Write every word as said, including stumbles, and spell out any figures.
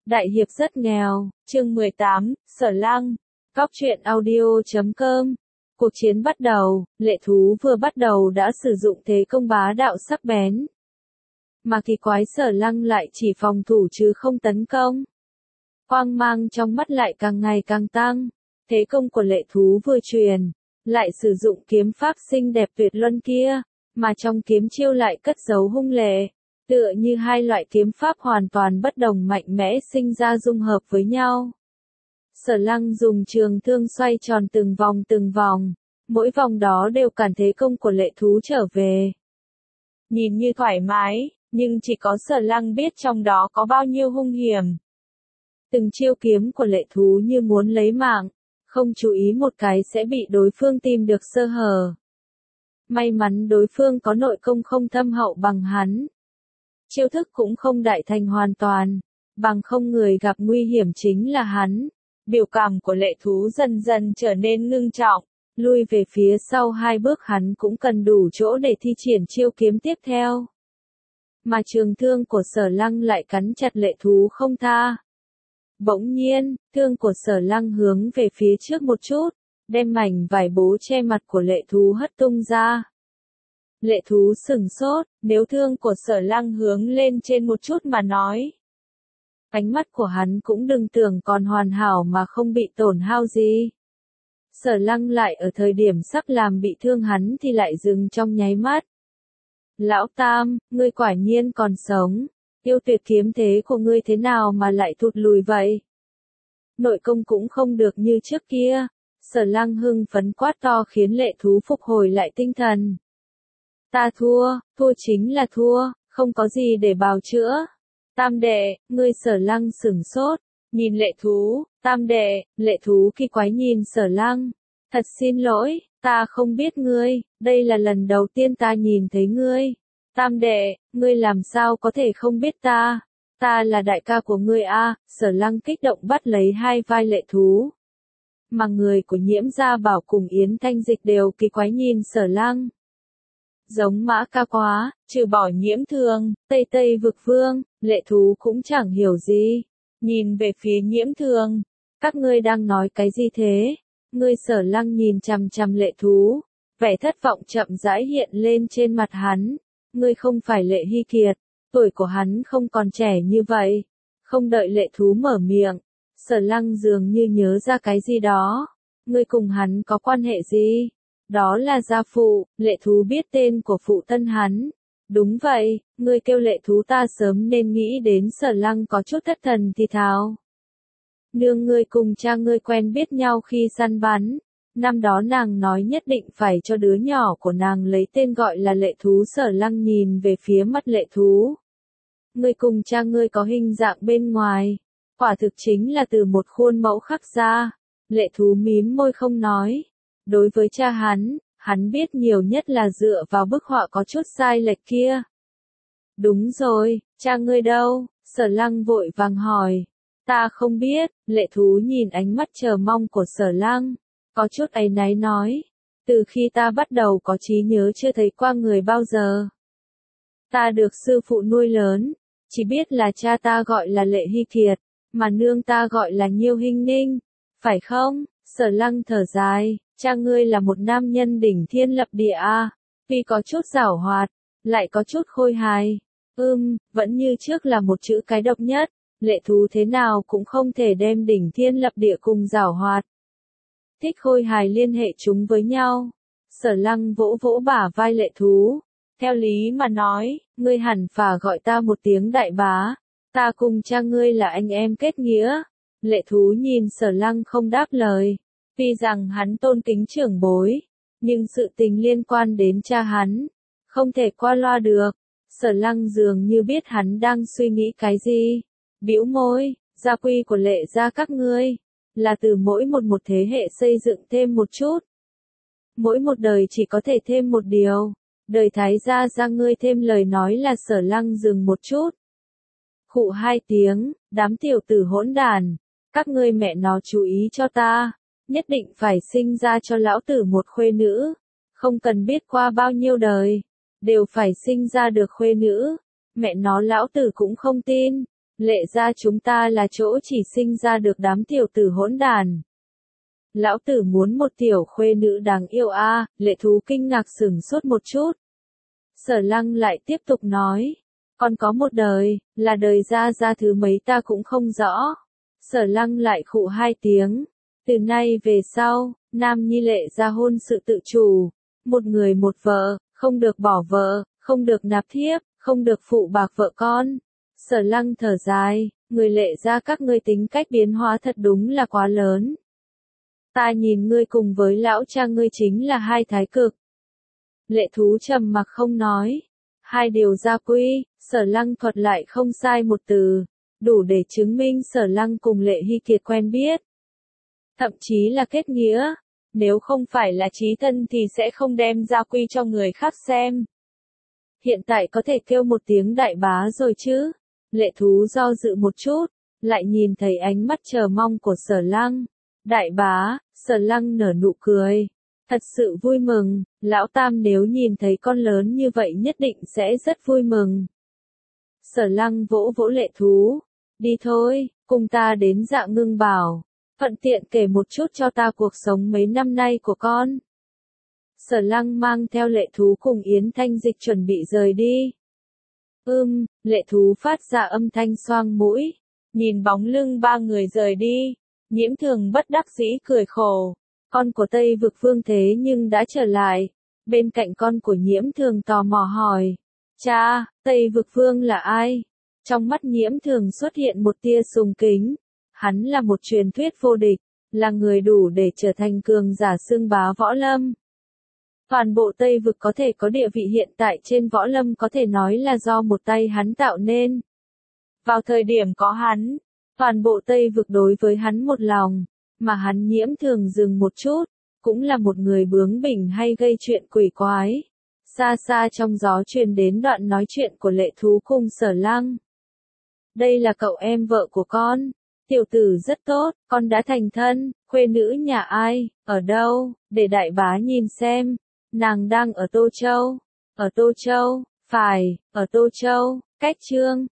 Đại hiệp rất nghèo, chương mười tám, Sở Lăng, Cóc truyện audio chấm com. Cuộc chiến bắt đầu, lệ thú vừa bắt đầu đã sử dụng thế công bá đạo sắc bén. Mà kỳ quái Sở Lăng lại chỉ phòng thủ chứ không tấn công. Quang mang trong mắt lại càng ngày càng tăng, thế công của lệ thú vừa truyền, lại sử dụng kiếm pháp xinh đẹp tuyệt luân kia, mà trong kiếm chiêu lại cất giấu hung lệ. Tựa như hai loại kiếm pháp hoàn toàn bất đồng mạnh mẽ sinh ra dung hợp với nhau. Sở Lăng dùng trường thương xoay tròn từng vòng từng vòng, mỗi vòng đó đều cản thế công của lệ thú trở về. Nhìn như thoải mái, nhưng chỉ có Sở Lăng biết trong đó có bao nhiêu hung hiểm. Từng chiêu kiếm của lệ thú như muốn lấy mạng, không chú ý một cái sẽ bị đối phương tìm được sơ hở. May mắn đối phương có nội công không thâm hậu bằng hắn. Chiêu thức cũng không đại thành hoàn toàn, bằng không người gặp nguy hiểm chính là hắn. Biểu cảm của lệ thú dần dần trở nên ngưng trọng, lui về phía sau hai bước hắn cũng cần đủ chỗ để thi triển chiêu kiếm tiếp theo. Mà trường thương của Sở Lăng lại cắn chặt lệ thú không tha. Bỗng nhiên, thương của Sở Lăng hướng về phía trước một chút, đem mảnh vải bố che mặt của lệ thú hất tung ra. Lệ thú sửng sốt, nếu thương của Sở Lăng hướng lên trên một chút mà nói. Ánh mắt của hắn cũng đừng tưởng còn hoàn hảo mà không bị tổn hao gì. Sở Lăng lại ở thời điểm sắp làm bị thương hắn thì lại dừng trong nháy mắt. Lão Tam, ngươi quả nhiên còn sống, yêu tuyệt kiếm thế của ngươi thế nào mà lại thụt lùi vậy? Nội công cũng không được như trước kia. Sở Lăng hưng phấn quát to khiến lệ thú phục hồi lại tinh thần. Ta thua, thua chính là thua, không có gì để bào chữa. Tam đệ, ngươi Sở Lăng sửng sốt, nhìn lệ thú, tam đệ, lệ thú kỳ quái nhìn Sở Lăng. Thật xin lỗi, ta không biết ngươi, đây là lần đầu tiên ta nhìn thấy ngươi. Tam đệ, ngươi làm sao có thể không biết ta? Ta là đại ca của ngươi a. Sở Lăng kích động bắt lấy hai vai lệ thú. Mà người của Nhiễm Gia Bảo cùng Yến Thanh Dịch đều kỳ quái nhìn Sở Lăng. Giống Mã Ca quá, trừ bỏ Nhiễm Thường, Tây Tây Vực Vương, lệ thú cũng chẳng hiểu gì. Nhìn về phía Nhiễm Thường, các ngươi đang nói cái gì thế? Ngươi Sở Lăng nhìn chằm chằm lệ thú, vẻ thất vọng chậm rãi hiện lên trên mặt hắn. Ngươi không phải Lệ Hy Kiệt, tuổi của hắn không còn trẻ như vậy. Không đợi lệ thú mở miệng, Sở Lăng dường như nhớ ra cái gì đó. Ngươi cùng hắn có quan hệ gì? Đó là gia phụ. Lệ thú biết tên của phụ thân hắn. Đúng vậy, ngươi kêu lệ thú ta sớm nên nghĩ đến. Sở Lăng có chút thất thần thì thào. Nương ngươi cùng cha ngươi quen biết nhau khi săn bắn. Năm đó nàng nói nhất định phải cho đứa nhỏ của nàng lấy tên gọi là lệ thú. Sở Lăng nhìn về phía mắt lệ thú. Ngươi cùng cha ngươi có hình dạng bên ngoài, quả thực chính là từ một khuôn mẫu khắc ra. Lệ thú mím môi không nói. Đối với cha hắn, hắn biết nhiều nhất là dựa vào bức họa có chút sai lệch kia. Đúng rồi, cha ngươi đâu? Sở Lăng vội vàng hỏi. Ta không biết. Lệ thú nhìn ánh mắt chờ mong của Sở Lăng, có chút áy náy nói. Từ khi ta bắt đầu có trí nhớ chưa thấy qua người bao giờ. Ta được sư phụ nuôi lớn, chỉ biết là cha ta gọi là Lệ Hy Kiệt, mà nương ta gọi là Nhiêu Hinh Ninh, phải không? Sở Lăng thở dài, cha ngươi là một nam nhân đỉnh thiên lập địa a, tuy có chút giảo hoạt, lại có chút khôi hài. Ừm, vẫn như trước là một chữ cái độc nhất. Lệ thú thế nào cũng không thể đem đỉnh thiên lập địa cùng giảo hoạt, thích khôi hài liên hệ chúng với nhau. Sở Lăng vỗ vỗ bả vai lệ thú. Theo lý mà nói, ngươi hẳn phải gọi ta một tiếng đại bá. Ta cùng cha ngươi là anh em kết nghĩa. Lệ thú nhìn Sở Lăng không đáp lời. Tuy rằng hắn tôn kính trưởng bối, nhưng sự tình liên quan đến cha hắn, không thể qua loa được. Sở Lăng dường như biết hắn đang suy nghĩ cái gì. Bĩu môi, gia quy của Lệ gia các ngươi, là từ mỗi một một thế hệ xây dựng thêm một chút. Mỗi một đời chỉ có thể thêm một điều. Đời Thái gia gia ngươi thêm lời nói là. Sở Lăng dừng một chút. Khụ hai tiếng, đám tiểu tử hỗn đàn, các ngươi mẹ nó chú ý cho ta, nhất định phải sinh ra cho lão tử một khuê nữ, không cần biết qua bao nhiêu đời, đều phải sinh ra được khuê nữ, mẹ nó lão tử cũng không tin. Lệ gia chúng ta là chỗ chỉ sinh ra được đám tiểu tử hỗn đàn. Lão tử muốn một tiểu khuê nữ đáng yêu a, à, lệ thú kinh ngạc sửng sốt một chút. Sở Lăng lại tiếp tục nói, còn có một đời, là đời gia gia thứ mấy ta cũng không rõ. Sở Lăng lại khụ hai tiếng, từ nay về sau, Nam Nhi lệ gia hôn sự tự chủ, một người một vợ, không được bỏ vợ, không được nạp thiếp, không được phụ bạc vợ con. Sở Lăng thở dài, người lệ gia các ngươi tính cách biến hóa thật đúng là quá lớn. Ta nhìn ngươi cùng với lão cha ngươi chính là hai thái cực. Lệ thú trầm mặc không nói. Hai điều gia quy, Sở Lăng thuật lại không sai một từ, đủ để chứng minh Sở Lăng cùng Lệ Hy Kiệt quen biết. Thậm chí là kết nghĩa, nếu không phải là chí thân thì sẽ không đem gia quy cho người khác xem. Hiện tại có thể kêu một tiếng đại bá rồi chứ? Lệ thú do dự một chút, lại nhìn thấy ánh mắt chờ mong của Sở Lăng. Đại bá, Sở Lăng nở nụ cười. Thật sự vui mừng, lão tam nếu nhìn thấy con lớn như vậy nhất định sẽ rất vui mừng. Sở Lăng vỗ vỗ lệ thú. Đi thôi, cùng ta đến Dạ Ngưng Bảo. Thuận tiện kể một chút cho ta cuộc sống mấy năm nay của con. Sở Lăng mang theo lệ thú cùng Yến Thanh Dịch chuẩn bị rời đi. Ưm, lệ thú phát ra âm thanh xoang mũi. Nhìn bóng lưng ba người rời đi. Nhiễm Thường bất đắc dĩ cười khổ. Con của Tây Vực Vương thế nhưng đã trở lại. Bên cạnh con của Nhiễm Thường tò mò hỏi. Cha, Tây Vực Vương là ai? Trong mắt Nhiễm Thường xuất hiện một tia sùng kính. Hắn là một truyền thuyết vô địch, là người đủ để trở thành cường giả xưng bá võ lâm. Toàn bộ Tây Vực có thể có địa vị hiện tại trên võ lâm có thể nói là do một tay hắn tạo nên. Vào thời điểm có hắn, toàn bộ Tây Vực đối với hắn một lòng, mà hắn Nhiễm Thường dừng một chút, cũng là một người bướng bỉnh hay gây chuyện quỷ quái. Xa xa trong gió truyền đến đoạn nói chuyện của lệ thú cùng Sở Lăng. Đây là cậu em vợ của con. Tiểu tử rất tốt, con đã thành thân, khuê nữ nhà ai, ở đâu, để đại bá nhìn xem. Nàng đang ở Tô Châu. Ở Tô Châu, phải, ở Tô Châu, cách Trương